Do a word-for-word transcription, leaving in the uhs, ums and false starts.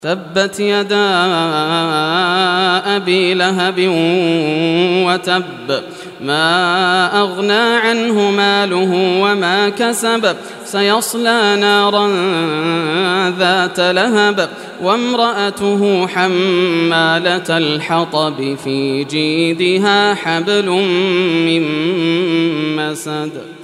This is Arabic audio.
تبت يدا أبي لهب وتب ما أغنى عنه ماله وما كسب سيصلى نارا ذات لهب وامرأته حمالة الحطب في جيدها حبل من مسد.